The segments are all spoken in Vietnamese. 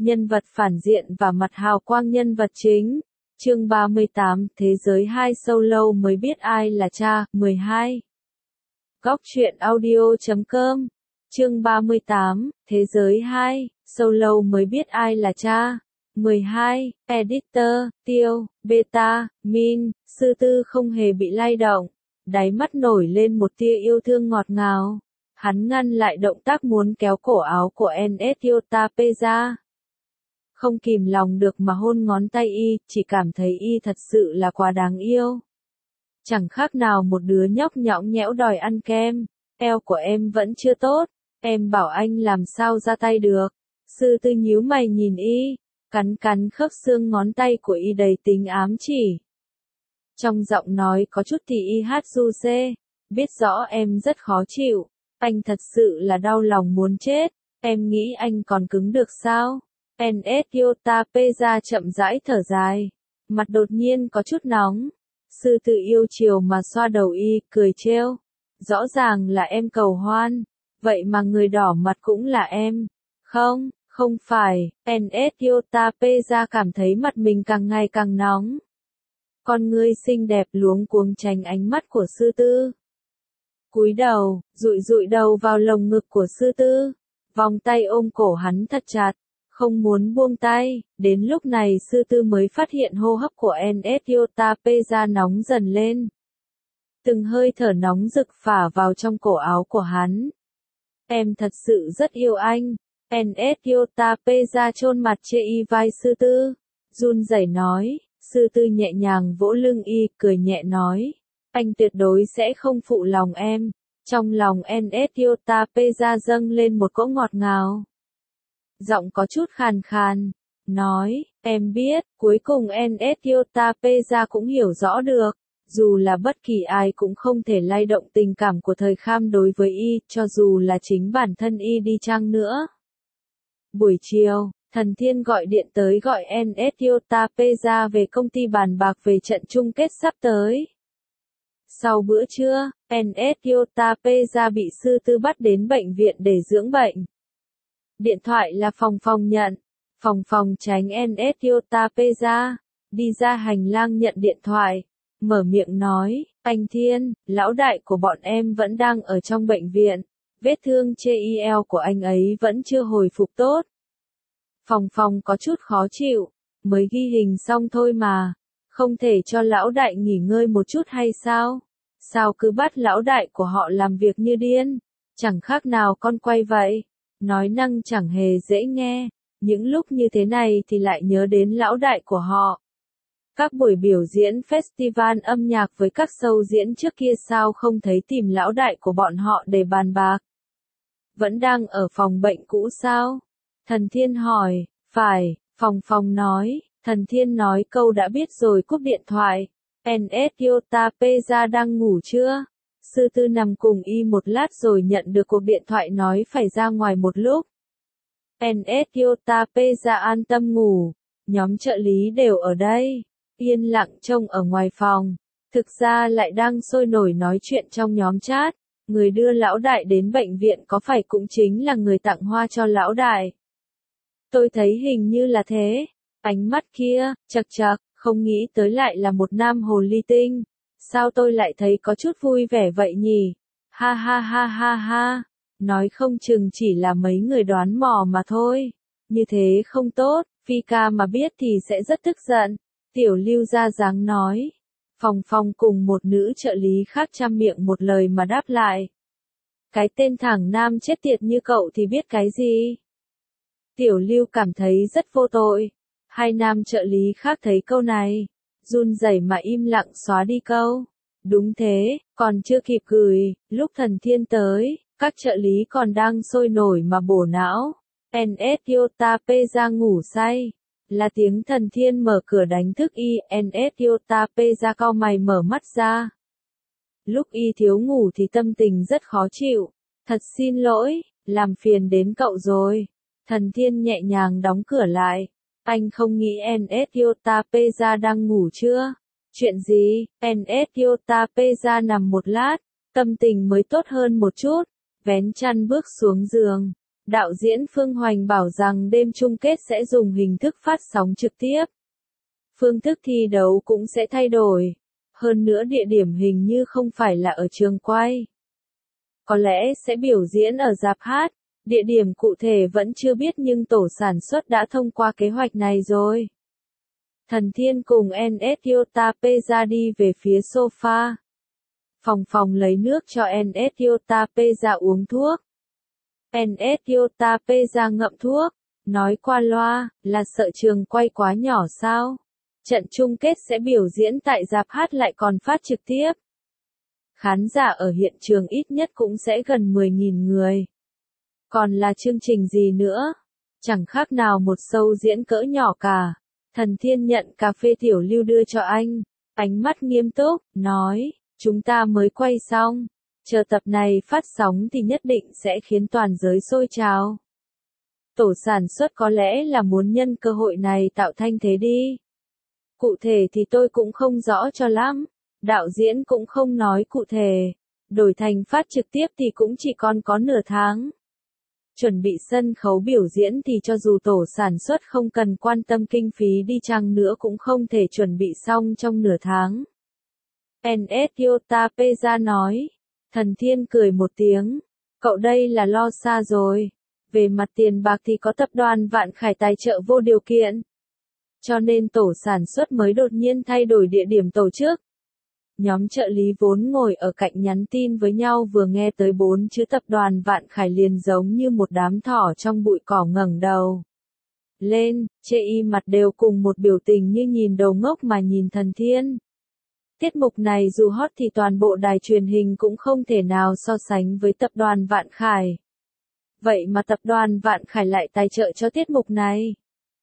nhân vật phản diện và mặt hào quang nhân vật chính. Chương 38, Thế giới 2 solo mới biết ai là cha. 12. Góc truyện audio.com. Chương 38, Thế giới 2 solo mới biết ai là cha. 12. Editor, Tiêu, Beta, Min. Sư Tư không hề bị lay động, đáy mắt nổi lên một tia yêu thương ngọt ngào. Hắn ngăn lại động tác muốn kéo cổ áo của Nsyotape ra. Không kìm lòng được mà hôn ngón tay y, chỉ cảm thấy y thật sự là quá đáng yêu. Chẳng khác nào một đứa nhóc nhõng nhẽo đòi ăn kem. Eo của em vẫn chưa tốt, em bảo anh làm sao ra tay được. Sư Tư nhíu mày nhìn y, cắn cắn khớp xương ngón tay của y đầy tính ám chỉ. Trong giọng nói có chút thì y hát du xê, biết rõ em rất khó chịu, anh thật sự là đau lòng muốn chết, em nghĩ anh còn cứng được sao? Nsyotape ra chậm rãi thở dài, mặt đột nhiên có chút nóng. Sư Tư yêu chiều mà xoa đầu y, cười trêu. Rõ ràng là em cầu hoan, vậy mà người đỏ mặt cũng là em. Không, không phải. Nsyotape ra cảm thấy mặt mình càng ngày càng nóng. Con ngươi xinh đẹp luống cuống tránh ánh mắt của Sư Tư. Cúi đầu, dụi đầu vào lồng ngực của Sư Tư, vòng tay ôm cổ hắn thật chặt, không muốn buông tay. Đến lúc này Sư Tư mới phát hiện hô hấp của Nsyotape ra nóng dần lên. Từng hơi thở nóng rực phả vào trong cổ áo của hắn. Em thật sự rất yêu anh. Nsyotape ra chôn mặt trên y vai Sư Tư, run rẩy nói. Sư Tư nhẹ nhàng vỗ lưng y, cười nhẹ nói. Anh tuyệt đối sẽ không phụ lòng em. Trong lòng Nsyotape ra dâng lên một cỗ ngọt ngào. Giọng có chút khàn khàn, nói, em biết. Cuối cùng Nsyotape ra cũng hiểu rõ được, dù là bất kỳ ai cũng không thể lay động tình cảm của thời Kham đối với y, cho dù là chính bản thân y đi chăng nữa. Buổi chiều, Thần Thiên gọi điện tới gọi Nsyotape ra về công ty bàn bạc về trận chung kết sắp tới. Sau bữa trưa, Nsyotape ra bị Sư Tư bắt đến bệnh viện để dưỡng bệnh. Điện thoại là Phòng nhận. Phòng tránh Nsyotape ra, đi ra hành lang nhận điện thoại, mở miệng nói, anh Thiên, lão đại của bọn em vẫn đang ở trong bệnh viện, vết thương trên eo của anh ấy vẫn chưa hồi phục tốt. Phòng có chút khó chịu, mới ghi hình xong thôi mà, không thể cho lão đại nghỉ ngơi một chút hay sao? Sao cứ bắt lão đại của họ làm việc như điên, chẳng khác nào con quay vậy. Nói năng chẳng hề dễ nghe, những lúc như thế này thì lại nhớ đến lão đại của họ. Các buổi biểu diễn festival âm nhạc với các show diễn trước kia sao không thấy tìm lão đại của bọn họ để bàn bạc? Vẫn đang ở phòng bệnh cũ sao? Thần Thiên hỏi. Phải, Phòng nói. Thần Thiên nói câu đã biết rồi cúp điện thoại. Nsyotape ra đang ngủ chưa? Sư Tư nằm cùng y một lát rồi nhận được cuộc điện thoại nói phải ra ngoài một lúc. Nsyotape ra an tâm ngủ, nhóm trợ lý đều ở đây, yên lặng trông ở ngoài phòng. Thực ra lại đang sôi nổi nói chuyện trong nhóm chat, người đưa lão đại đến bệnh viện có phải cũng chính là người tặng hoa cho lão đại. Tôi thấy hình như là thế, ánh mắt kia, chật chật, không nghĩ tới lại là một nam hồ ly tinh. Sao tôi lại thấy có chút vui vẻ vậy nhỉ? Ha ha ha ha ha. Nói không chừng chỉ là mấy người đoán mò mà thôi. Như thế không tốt, Phi ca mà biết thì sẽ rất tức giận. Tiểu Lưu ra dáng nói. Phòng cùng một nữ trợ lý khác trăm miệng một lời mà đáp lại. Cái tên thằng nam chết tiệt như cậu thì biết cái gì? Tiểu Lưu cảm thấy rất vô tội. Hai nam trợ lý khác thấy câu này, run rẩy mà im lặng xóa đi câu. Đúng thế, còn chưa kịp gửi, lúc Thần Thiên tới, các trợ lý còn đang sôi nổi mà bổ não. Nsyotape ra ngủ say, là tiếng Thần Thiên mở cửa đánh thức y. Nsyotape ra cau mày mở mắt ra. Lúc y thiếu ngủ thì tâm tình rất khó chịu. Thật xin lỗi, làm phiền đến cậu rồi. Thần Thiên nhẹ nhàng đóng cửa lại. Anh không nghĩ Nsyotape ra đang ngủ chưa? Chuyện gì? Nsyotape ra nằm một lát, tâm tình mới tốt hơn một chút, vén chăn bước xuống giường, Đạo diễn Phương Hoành bảo rằng đêm chung kết sẽ dùng hình thức phát sóng trực tiếp. Phương thức thi đấu cũng sẽ thay đổi. Hơn nữa địa điểm hình như không phải là ở trường quay. Có lẽ sẽ biểu diễn ở rạp hát. Địa điểm cụ thể vẫn chưa biết nhưng tổ sản xuất đã thông qua kế hoạch này rồi. Thần Thiên cùng NS Yotapeza đi về phía sofa. Phòng lấy nước cho NS Yotapeza uống thuốc. NS Yotapeza ngậm thuốc, nói qua loa, là sợ trường quay quá nhỏ sao? Trận chung kết sẽ biểu diễn tại rạp hát lại còn phát trực tiếp. Khán giả ở hiện trường ít nhất cũng sẽ gần 10.000 người. Còn là chương trình gì nữa? Chẳng khác nào một show diễn cỡ nhỏ cả. Thần Thiên nhận cà phê tiểu lưu đưa cho anh. Ánh mắt nghiêm túc, nói, chúng ta mới quay xong. Chờ tập này phát sóng thì nhất định sẽ khiến toàn giới sôi trào. Tổ sản xuất có lẽ là muốn nhân cơ hội này tạo thanh thế đi. Cụ thể thì tôi cũng không rõ cho lắm. Đạo diễn cũng không nói cụ thể. Đổi thành phát trực tiếp thì cũng chỉ còn có nửa tháng. Chuẩn bị sân khấu biểu diễn thì cho dù tổ sản xuất không cần quan tâm kinh phí đi chăng nữa cũng không thể chuẩn bị xong trong nửa tháng. NS Yotapeza nói. Thần Thiên cười một tiếng. Cậu đây là lo xa rồi. Về mặt tiền bạc thì có tập đoàn Vạn Khải tài trợ vô điều kiện. Cho nên tổ sản xuất mới đột nhiên thay đổi địa điểm tổ chức. Nhóm trợ lý vốn ngồi ở cạnh nhắn tin với nhau vừa nghe tới 4 chữ tập đoàn Vạn Khải liền giống như một đám thỏ trong bụi cỏ ngẩng đầu lên, chê y mặt đều cùng một biểu tình như nhìn đầu ngốc mà nhìn Thần Thiên. Tiết mục này dù hot thì toàn bộ đài truyền hình cũng không thể nào so sánh với tập đoàn Vạn Khải. Vậy mà tập đoàn Vạn Khải lại tài trợ cho tiết mục này.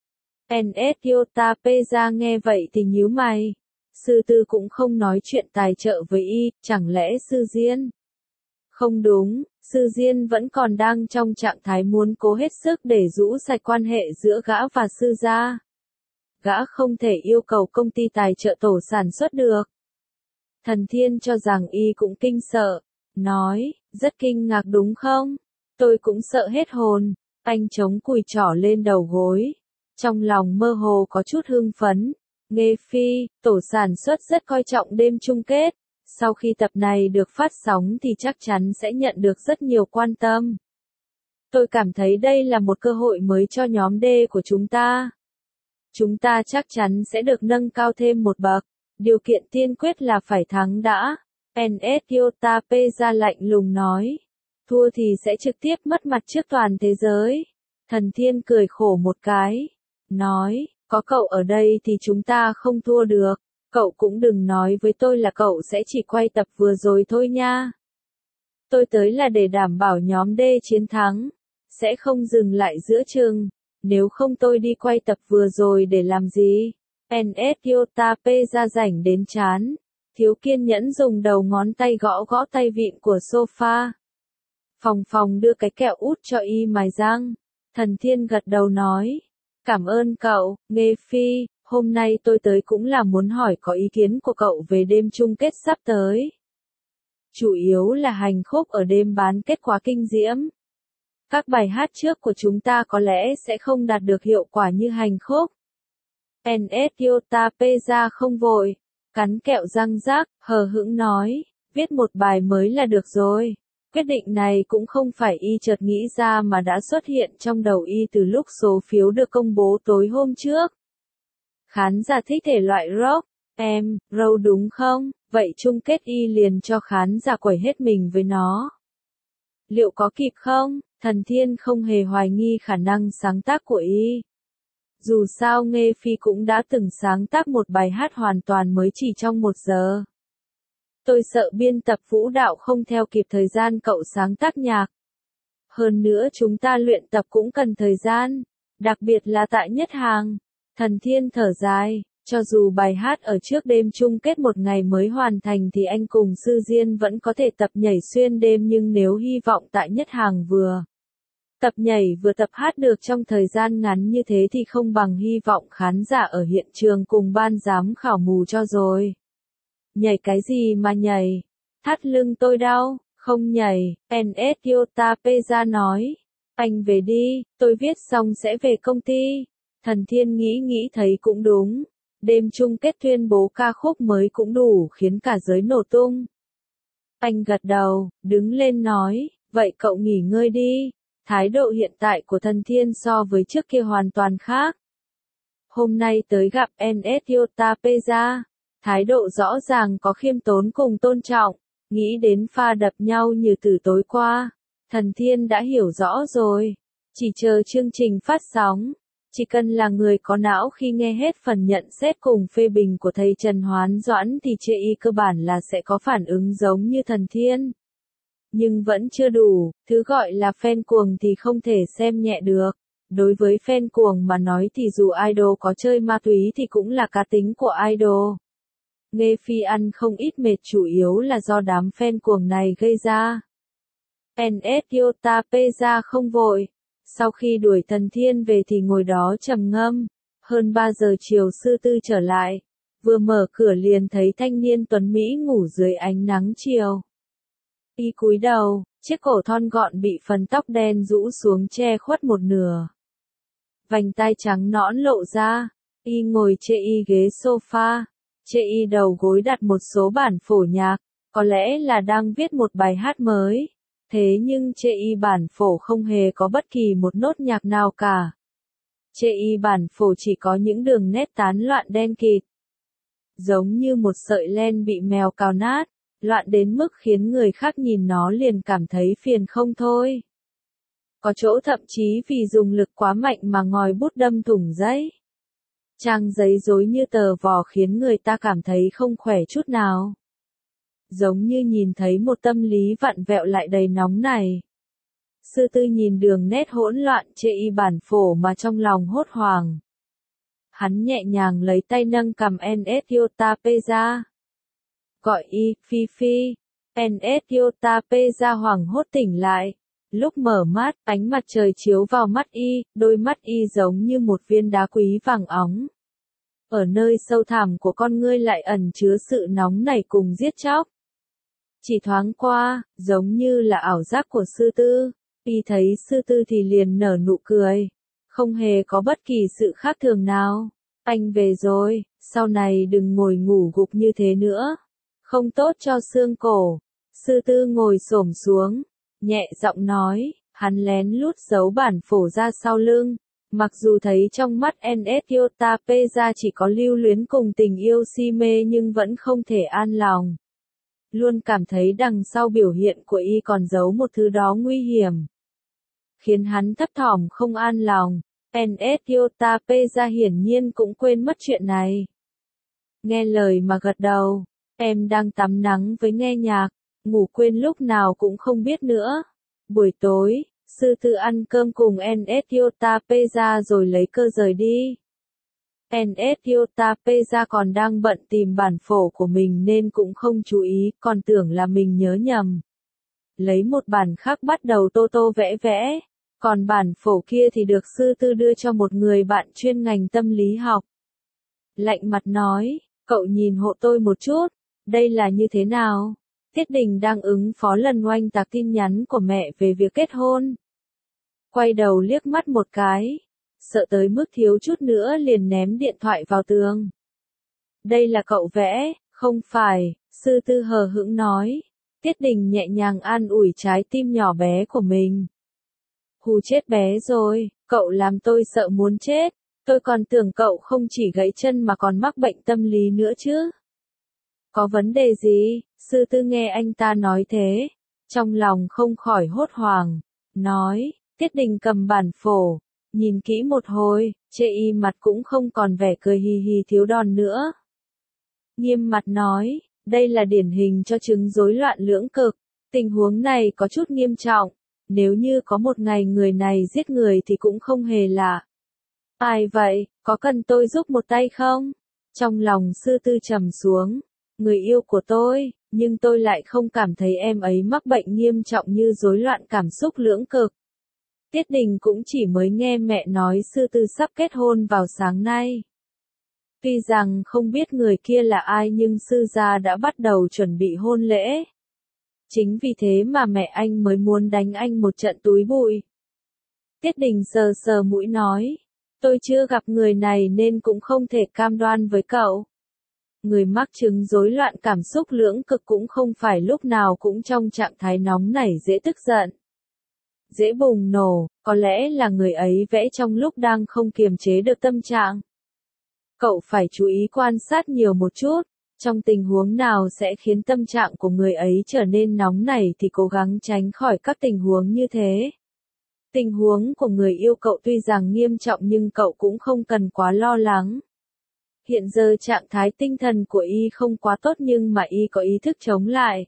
NS Yotapeza nghe vậy thì nhíu mày. Sư Tư cũng không nói chuyện tài trợ với y, chẳng lẽ Sư Diên? Không đúng, Sư Diên vẫn còn đang trong trạng thái muốn cố hết sức để rũ sạch quan hệ giữa gã và Sư gia. Gã không thể yêu cầu công ty tài trợ tổ sản xuất được. Thần Thiên cho rằng y cũng kinh sợ, nói, rất kinh ngạc đúng không? Tôi cũng sợ hết hồn, anh chống cùi trỏ lên đầu gối. Trong lòng mơ hồ có chút hưng phấn. Nghe phi, tổ sản xuất rất coi trọng đêm chung kết. Sau khi tập này được phát sóng thì chắc chắn sẽ nhận được rất nhiều quan tâm. Tôi cảm thấy đây là một cơ hội mới cho nhóm D của chúng ta. Chúng ta chắc chắn sẽ được nâng cao thêm một bậc. Điều kiện tiên quyết là phải thắng đã. NS Yotapeza lạnh lùng nói. Thua thì sẽ trực tiếp mất mặt trước toàn thế giới. Thần Thiên cười khổ một cái. Nói, có cậu ở đây thì chúng ta không thua được. Cậu cũng đừng nói với tôi là cậu sẽ chỉ quay tập vừa rồi thôi nha. Tôi tới là để đảm bảo nhóm D chiến thắng. Sẽ không dừng lại giữa chừng. Nếu không tôi đi quay tập vừa rồi để làm gì? NS Yotapeza rảnh đến chán. Thiếu kiên nhẫn dùng đầu ngón tay gõ gõ tay vịn của sofa. Phòng đưa cái kẹo út cho y mài răng. Thần Thiên gật đầu nói. Cảm ơn cậu, Nghe Phi, hôm nay tôi tới cũng là muốn hỏi có ý kiến của cậu về đêm chung kết sắp tới. Chủ yếu là hành khúc ở đêm bán kết quá kinh diễm. Các bài hát trước của chúng ta có lẽ sẽ không đạt được hiệu quả như hành khúc. NS Yotapeza không vội, cắn kẹo răng rác, hờ hững nói, viết một bài mới là được rồi. Quyết định này cũng không phải y chợt nghĩ ra mà đã xuất hiện trong đầu y từ lúc số phiếu được công bố tối hôm trước. Khán giả thích thể loại rock, roll đúng không? Vậy chung kết y liền cho khán giả quẩy hết mình với nó. Liệu có kịp không? Thần Thiên không hề hoài nghi khả năng sáng tác của y. Dù sao Nghe Phi cũng đã từng sáng tác một bài hát hoàn toàn mới chỉ trong 1 giờ. Tôi sợ biên tập vũ đạo không theo kịp thời gian cậu sáng tác nhạc. Hơn nữa chúng ta luyện tập cũng cần thời gian, đặc biệt là tại nhất hàng. Thần Thiên thở dài, cho dù bài hát ở trước đêm chung kết một ngày mới hoàn thành thì anh cùng Sư Diên vẫn có thể tập nhảy xuyên đêm, nhưng nếu hy vọng tại nhất hàng vừa tập nhảy vừa tập hát được trong thời gian ngắn như thế thì không bằng hy vọng khán giả ở hiện trường cùng ban giám khảo mù cho rồi. Nhảy cái gì mà nhảy? Thắt lưng tôi đau, không nhảy, NS Yotapeza nói. Anh về đi, tôi viết xong sẽ về công ty. Thần Thiên nghĩ thấy cũng đúng. Đêm chung kết tuyên bố ca khúc mới cũng đủ khiến cả giới nổ tung. Anh gật đầu, đứng lên nói, vậy cậu nghỉ ngơi đi. Thái độ hiện tại của Thần Thiên so với trước kia hoàn toàn khác. Hôm nay tới gặp NS Yota Peza. Thái độ rõ ràng có khiêm tốn cùng tôn trọng. Nghĩ đến pha đập nhau như từ tối qua. Thần Thiên đã hiểu rõ rồi. Chỉ chờ chương trình phát sóng. Chỉ cần là người có não khi nghe hết phần nhận xét cùng phê bình của thầy Trần Hoán Doãn thì chê y cơ bản là sẽ có phản ứng giống như Thần Thiên. Nhưng vẫn chưa đủ, thứ gọi là fan cuồng thì không thể xem nhẹ được. Đối với fan cuồng mà nói thì dù idol có chơi ma túy thì cũng là cá tính của idol. Nghe Phi ăn không ít mệt chủ yếu là do đám fan cuồng này gây ra. NS Yota Peza không vội. Sau khi đuổi Thần Thiên về thì ngồi đó trầm ngâm. Hơn 3 giờ chiều Sư Tư trở lại. Vừa mở cửa liền thấy thanh niên tuấn Mỹ ngủ dưới ánh nắng chiều. Y cúi đầu, chiếc cổ thon gọn bị phần tóc đen rũ xuống che khuất một nửa. Vành tai trắng nõn lộ ra. Y ngồi chê y ghế sofa. Chê y đầu gối đặt một số bản phổ nhạc. Có lẽ là đang viết một bài hát mới. Thế nhưng chê y bản phổ không hề có bất kỳ một nốt nhạc nào cả. Chê y bản phổ chỉ có những đường nét tán loạn đen kịt. Giống như một sợi len bị mèo cào nát, loạn đến mức khiến người khác nhìn nó liền cảm thấy phiền không thôi. Có chỗ thậm chí vì dùng lực quá mạnh mà ngòi bút đâm thủng giấy. Trang giấy rối như tờ vò khiến người ta cảm thấy không khỏe chút nào. Giống như nhìn thấy một tâm lý vặn vẹo lại đầy nóng này. Sư Tư nhìn đường nét hỗn loạn chê y bản phổ mà trong lòng hốt hoảng. Hắn nhẹ nhàng lấy tay nâng cầm NS Yota Peza. Gọi y, Phi Phi. NS Yota Peza hoảng hốt tỉnh lại. Lúc mở mắt, ánh mặt trời chiếu vào mắt y, đôi mắt y giống như một viên đá quý vàng óng. Ở nơi sâu thẳm của con ngươi lại ẩn chứa sự nóng nảy cùng giết chóc. Chỉ thoáng qua, giống như là ảo giác của Sư Tư, y thấy Sư Tư thì liền nở nụ cười. Không hề có bất kỳ sự khác thường nào. Anh về rồi, sau này đừng ngồi ngủ gục như thế nữa. Không tốt cho xương cổ. Sư Tư ngồi xổm xuống, nhẹ giọng nói, hắn lén lút giấu bản phổ ra sau lưng. Mặc dù thấy trong mắt NS Yota Peza chỉ có lưu luyến cùng tình yêu si mê nhưng vẫn không thể an lòng. Luôn cảm thấy đằng sau biểu hiện của y còn giấu một thứ đó nguy hiểm. Khiến hắn thấp thỏm không an lòng. NS Yota Peza hiển nhiên cũng quên mất chuyện này. Nghe lời mà gật đầu. Em đang tắm nắng với nghe nhạc. Ngủ quên lúc nào cũng không biết nữa. Buổi tối, Sư Tư ăn cơm cùng NS Yota Peza rồi lấy cơ rời đi. NS Yota Peza còn đang bận tìm bản phổ của mình nên cũng không chú ý, còn tưởng là mình nhớ nhầm. Lấy một bản khác bắt đầu tô tô vẽ vẽ, còn bản phổ kia thì được Sư Tư đưa cho một người bạn chuyên ngành tâm lý học. Lạnh mặt nói, cậu nhìn hộ tôi một chút, đây là như thế nào? Tiết Đình đang ứng phó lần oanh tạc tin nhắn của mẹ về việc kết hôn. Quay đầu liếc mắt một cái, sợ tới mức thiếu chút nữa liền ném điện thoại vào tường. Đây là cậu vẽ, không phải, Sư Tư hờ hững nói. Tiết Đình nhẹ nhàng an ủi trái tim nhỏ bé của mình. Hù chết bé rồi, cậu làm tôi sợ muốn chết, tôi còn tưởng cậu không chỉ gãy chân mà còn mắc bệnh tâm lý nữa chứ. Có vấn đề gì? Sư Tư nghe anh ta nói thế, trong lòng không khỏi hốt hoảng, nói, Tiết Đình cầm bản phổ, nhìn kỹ một hồi, chê y mặt cũng không còn vẻ cười hì hì thiếu đòn nữa. Nghiêm mặt nói, đây là điển hình cho chứng rối loạn lưỡng cực, tình huống này có chút nghiêm trọng, nếu như có một ngày người này giết người thì cũng không hề lạ. Ai vậy, có cần tôi giúp một tay không? Trong lòng Sư Tư trầm xuống, người yêu của tôi, nhưng tôi lại không cảm thấy em ấy mắc bệnh nghiêm trọng như rối loạn cảm xúc lưỡng cực. Tiết Đình cũng chỉ mới nghe mẹ nói Sư Tư sắp kết hôn vào sáng nay. Tuy rằng không biết người kia là ai nhưng Sư gia đã bắt đầu chuẩn bị hôn lễ. Chính vì thế mà mẹ anh mới muốn đánh anh một trận túi bụi. Tiết Đình sờ sờ mũi nói. Tôi chưa gặp người này nên cũng không thể cam đoan với cậu. Người mắc chứng rối loạn cảm xúc lưỡng cực cũng không phải lúc nào cũng trong trạng thái nóng nảy dễ tức giận, dễ bùng nổ, có lẽ là người ấy vẽ trong lúc đang không kiềm chế được tâm trạng. Cậu phải chú ý quan sát nhiều một chút, trong tình huống nào sẽ khiến tâm trạng của người ấy trở nên nóng nảy thì cố gắng tránh khỏi các tình huống như thế. Tình huống của người yêu cậu tuy rằng nghiêm trọng nhưng cậu cũng không cần quá lo lắng. Hiện giờ trạng thái tinh thần của y không quá tốt nhưng mà y có ý thức chống lại.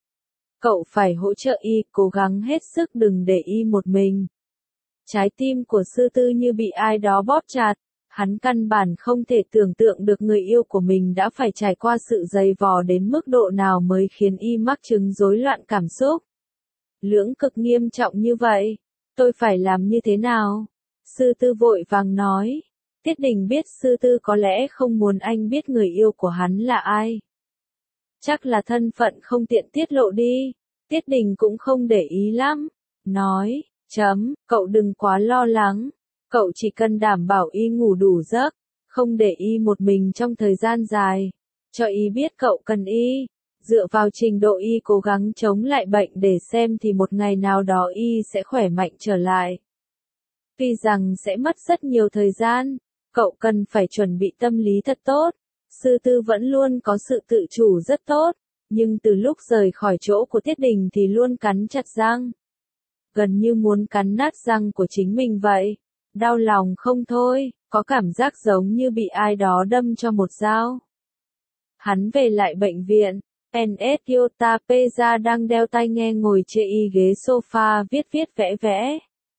Cậu phải hỗ trợ y, cố gắng hết sức đừng để y một mình. Trái tim của sư tư như bị ai đó bóp chặt, hắn căn bản không thể tưởng tượng được người yêu của mình đã phải trải qua sự dày vò đến mức độ nào mới khiến y mắc chứng rối loạn cảm xúc. Lưỡng cực nghiêm trọng như vậy, tôi phải làm như thế nào? Sư tư vội vàng nói. Tiết Đình biết sư tư có lẽ không muốn anh biết người yêu của hắn là ai. Chắc là thân phận không tiện tiết lộ đi. Tiết Đình cũng không để ý lắm. Nói, cậu đừng quá lo lắng. Cậu chỉ cần đảm bảo y ngủ đủ giấc, không để y một mình trong thời gian dài. Cho y biết cậu cần y. Dựa vào trình độ y cố gắng chống lại bệnh để xem thì một ngày nào đó y sẽ khỏe mạnh trở lại. Tuy rằng sẽ mất rất nhiều thời gian, cậu cần phải chuẩn bị tâm lý thật tốt. Sư tư vẫn luôn có sự tự chủ rất tốt, nhưng từ lúc rời khỏi chỗ của Tiết Đình thì luôn cắn chặt răng. Gần như muốn cắn nát răng của chính mình vậy. Đau lòng không thôi, có cảm giác giống như bị ai đó đâm cho một dao. Hắn về lại bệnh viện, NS Yota Peza đang đeo tai nghe ngồi trên ghế sofa viết vẽ.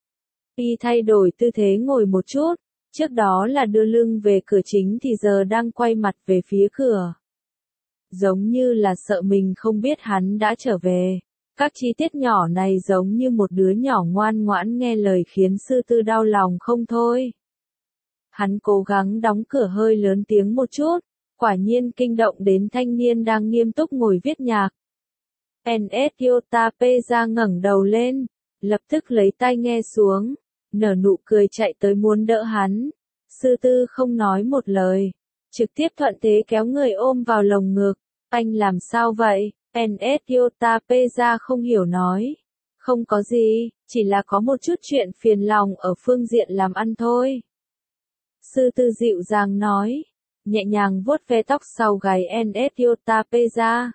Y thay đổi tư thế ngồi một chút, trước đó là đưa lưng về cửa chính thì giờ đang quay mặt về phía cửa. Giống như là sợ mình không biết hắn đã trở về. Các chi tiết nhỏ này giống như một đứa nhỏ ngoan ngoãn nghe lời khiến sư tư đau lòng không thôi. Hắn cố gắng đóng cửa hơi lớn tiếng một chút, quả nhiên kinh động đến thanh niên đang nghiêm túc ngồi viết nhạc. NS Yota Peza ngẩng đầu lên, lập tức lấy tai nghe xuống, nở nụ cười chạy tới muốn đỡ hắn. Sư tư không nói một lời, trực tiếp thuận thế kéo người ôm vào lồng ngực. Anh làm sao vậy? NS Yota Peza không hiểu nói. Không có gì, chỉ là có một chút chuyện phiền lòng ở phương diện làm ăn thôi. Sư tư dịu dàng nói, nhẹ nhàng vuốt ve tóc sau gáy NS Yota Peza.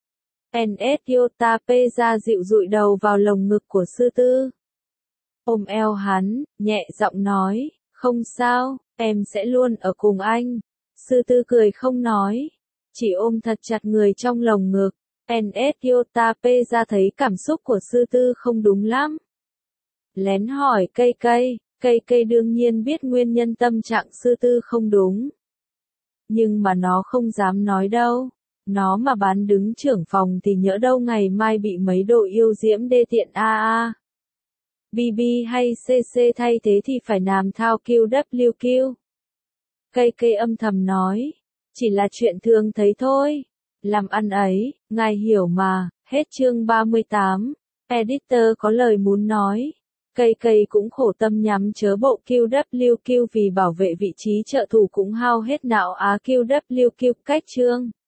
NS Yota Peza dịu dụi đầu vào lồng ngực của sư tư. Ôm eo hắn, nhẹ giọng nói, không sao, em sẽ luôn ở cùng anh. Sư tư cười không nói, chỉ ôm thật chặt người trong lồng ngực. NS Yota Peza thấy cảm xúc của sư tư không đúng lắm. Lén hỏi cây cây đương nhiên biết nguyên nhân tâm trạng sư tư không đúng. Nhưng mà nó không dám nói đâu. Nó mà bán đứng trưởng phòng thì nhỡ đâu ngày mai bị mấy đồ yêu diễm đê tiện BB hay CC thay thế thì phải làm thao QWQ. Cây âm thầm nói, chỉ là chuyện thường thấy thôi. Làm ăn ấy, ngài hiểu mà. Hết chương 38. Editor có lời muốn nói. Cây cũng khổ tâm nhắm chớ bộ QWQ vì bảo vệ vị trí trợ thủ cũng hao hết não QWQ cách chương.